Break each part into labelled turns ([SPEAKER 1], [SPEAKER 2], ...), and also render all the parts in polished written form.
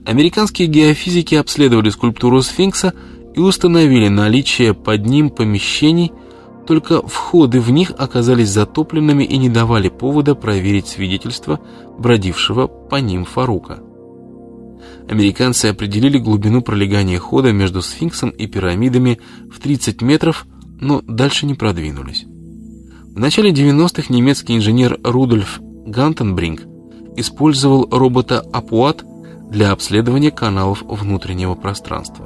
[SPEAKER 1] Американские геофизики обследовали скульптуру сфинкса и установили наличие под ним помещений, только входы в них оказались затопленными и не давали повода проверить свидетельство бродившего по ним Фарука. Американцы определили глубину пролегания хода между сфинксом и пирамидами в 30 метров, но дальше не продвинулись. В начале 90-х немецкий инженер Рудольф Гантенбринг использовал робота Апуат для обследования каналов внутреннего пространства.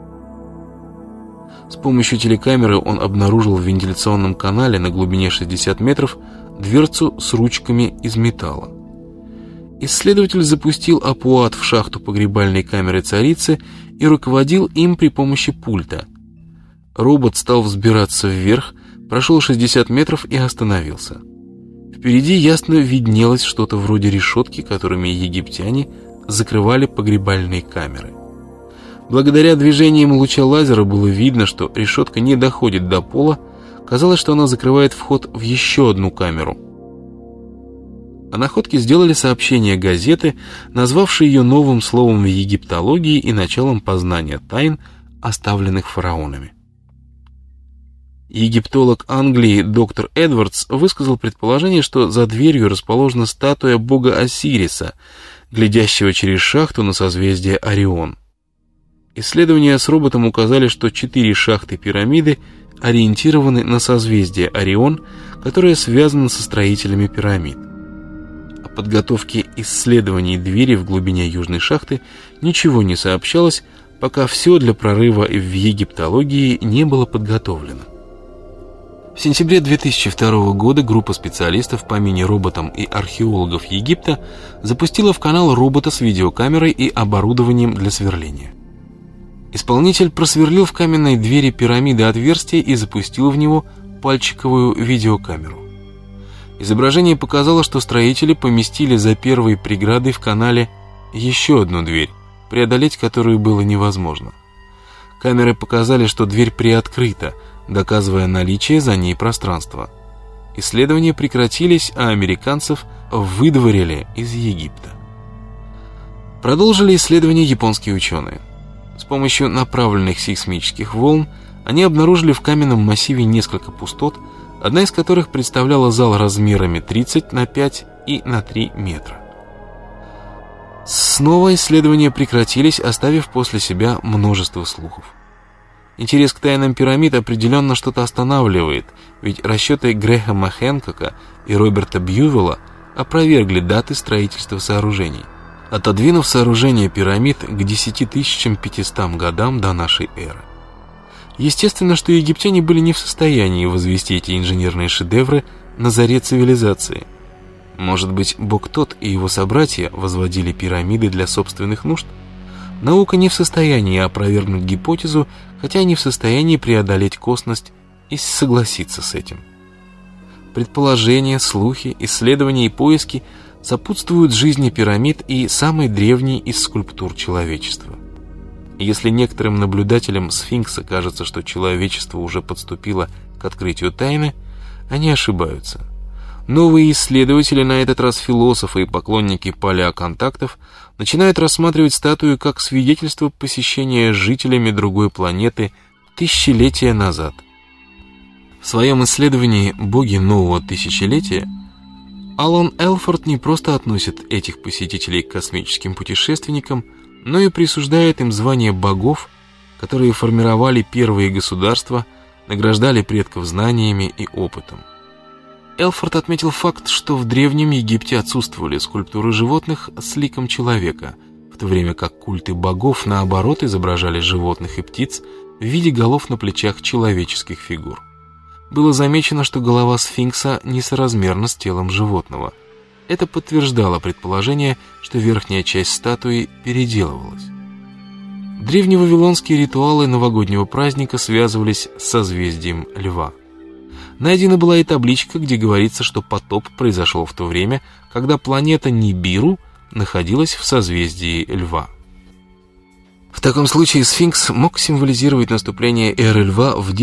[SPEAKER 1] С помощью телекамеры он обнаружил в вентиляционном канале на глубине 60 метров дверцу с ручками из металла. Исследователь запустил Апуат в шахту погребальной камеры царицы и руководил им при помощи пульта. Робот стал взбираться вверх, прошел 60 метров и остановился. Впереди ясно виднелось что-то вроде решетки, которыми египтяне закрывали погребальные камеры. Благодаря движениям луча лазера было видно, что решетка не доходит до пола. Казалось, что она закрывает вход в еще одну камеру. О находке сделали сообщение газеты, назвавшей ее новым словом в египтологии и началом познания тайн, оставленных фараонами. Египтолог Англии доктор Эдвардс высказал предположение, что за дверью расположена статуя бога Осириса, глядящего через шахту на созвездие Орион. Исследования с роботом указали, что 4 шахты пирамиды ориентированы на созвездие Орион, которое связано со строителями пирамид. О подготовке исследований двери в глубине южной шахты ничего не сообщалось, пока все для прорыва в египтологии не было подготовлено. В сентябре 2002 года группа специалистов по мини-роботам и археологов Египта запустила в канал робота с видеокамерой и оборудованием для сверления. Исполнитель просверлил в каменной двери пирамиды отверстие и запустил в него пальчиковую видеокамеру. Изображение показало, что строители поместили за первой преградой в канале еще одну дверь, преодолеть которую было невозможно. Камеры показали, что дверь приоткрыта, доказывая наличие за ней пространства. Исследования прекратились, а американцев выдворили из Египта. Продолжили исследования японские ученые. С помощью направленных сейсмических волн они обнаружили в каменном массиве несколько пустот, одна из которых представляла зал размерами 30 на 5 и на 3 метра. Снова исследования прекратились, оставив после себя множество слухов. Интерес к тайнам пирамид определенно что-то останавливает, ведь расчеты Грэхэма Хэнкока и Роберта Бьювелла опровергли даты строительства сооружений, отодвинув сооружение пирамид к 10500 годам до нашей эры. Естественно, что египтяне были не в состоянии возвести эти инженерные шедевры на заре цивилизации. Может быть, Бог Тот и его собратья возводили пирамиды для собственных нужд? Наука не в состоянии опровергнуть гипотезу, хотя не в состоянии преодолеть косность и согласиться с этим. Предположения, слухи, исследования и поиски сопутствуют жизни пирамид и самой древней из скульптур человечества. Если некоторым наблюдателям сфинкса кажется, что человечество уже подступило к открытию тайны, они ошибаются. Новые исследователи, на этот раз философы и поклонники палеоконтактов, начинают рассматривать статую как свидетельство посещения жителями другой планеты тысячелетия назад. В своем исследовании «Боги нового тысячелетия» Алан Элфорд не просто относит этих посетителей к космическим путешественникам, но и присуждает им звание богов, которые формировали первые государства, награждали предков знаниями и опытом. Элфорд отметил факт, что в Древнем Египте отсутствовали скульптуры животных с ликом человека, в то время как культы богов, наоборот, изображали животных и птиц в виде голов на плечах человеческих фигур. Было замечено, что голова сфинкса несоразмерна с телом животного. Это подтверждало предположение, что верхняя часть статуи переделывалась. Древневавилонские ритуалы новогоднего праздника связывались с созвездием Льва. Найдена была и табличка, где говорится, что потоп произошел в то время, когда планета Нибиру находилась в созвездии Льва. В таком случае сфинкс мог символизировать наступление эры Льва в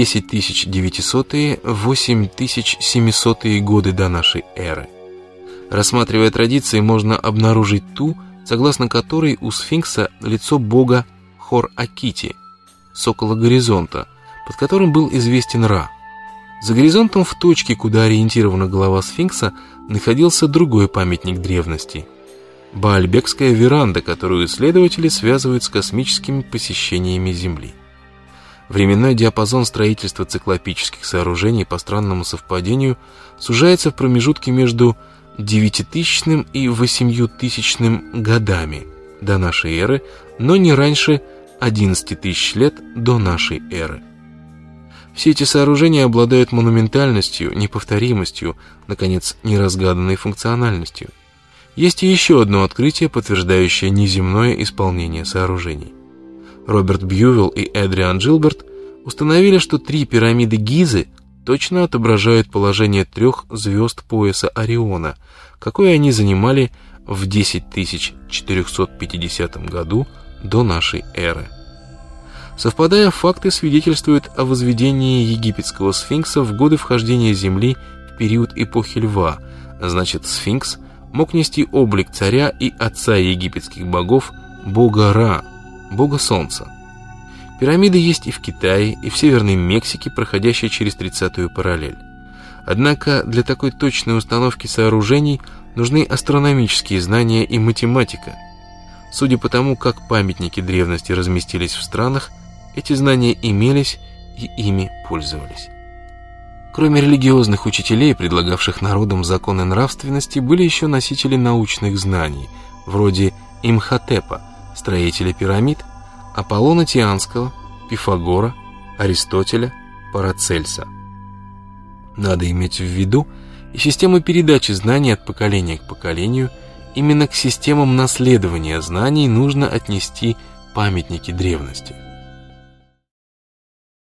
[SPEAKER 1] 10900-8700 годы до нашей эры. Рассматривая традиции, можно обнаружить ту, согласно которой у сфинкса лицо бога Хор-Акити, сокола горизонта, под которым был известен Ра. За горизонтом в точке, куда ориентирована голова сфинкса, находился другой памятник древности – Баальбекская веранда, которую исследователи связывают с космическими посещениями Земли. Временной диапазон строительства циклопических сооружений по странному совпадению сужается в промежутке между 9000 и 8000 годами до нашей эры, но не раньше 11 тысяч лет до нашей эры. Все эти сооружения обладают монументальностью, неповторимостью, наконец, неразгаданной функциональностью. Есть и еще одно открытие, подтверждающее неземное исполнение сооружений. Роберт Бьювелл и Эдриан Джилберт установили, что 3 пирамиды Гизы точно отображают положение 3 звезд пояса Ориона, какое они занимали в 10450 году до нашей эры. Совпадая, факты свидетельствуют о возведении египетского сфинкса в годы вхождения Земли в период эпохи Льва, значит, сфинкс мог нести облик царя и отца египетских богов, бога Ра, бога Солнца. Пирамиды есть и в Китае, и в Северной Мексике, проходящей через 30-ю параллель. Однако для такой точной установки сооружений нужны астрономические знания и математика. Судя по тому, как памятники древности разместились в странах, эти знания имелись и ими пользовались. Кроме религиозных учителей, предлагавших народам законы нравственности, были еще носители научных знаний, вроде Имхотепа, строителя пирамид, Аполлона Тианского, Пифагора, Аристотеля, Парацельса. Надо иметь в виду и систему передачи знаний от поколения к поколению. Именно к системам наследования знаний нужно отнести памятники древности.